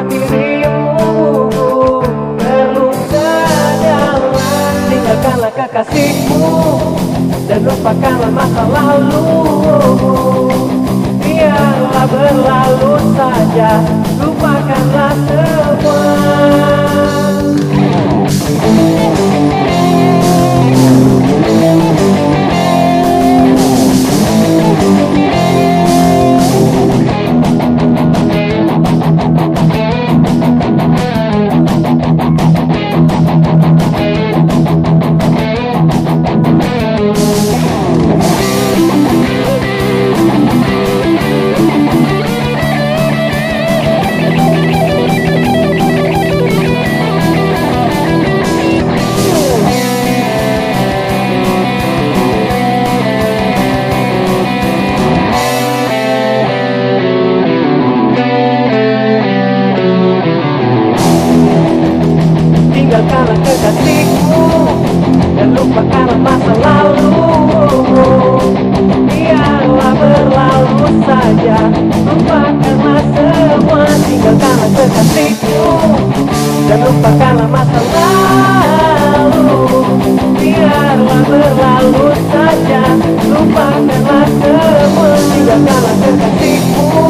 dirimu terluka dalam. Tinggalkanlah kekasihmu dan lupakanlah masa lalu. Biarlah berlalu saja, lupakanlah semua. Tinggalkanlah kekasihmu dan lupakanlah masa lalu. Biarlah berlalu saja, lupakanlah semua. Tinggalkanlah kekasihmu dan lupakanlah masa lalu. Biarlah berlalu saja, lupakanlah semua. Tinggalkanlah kekasihmu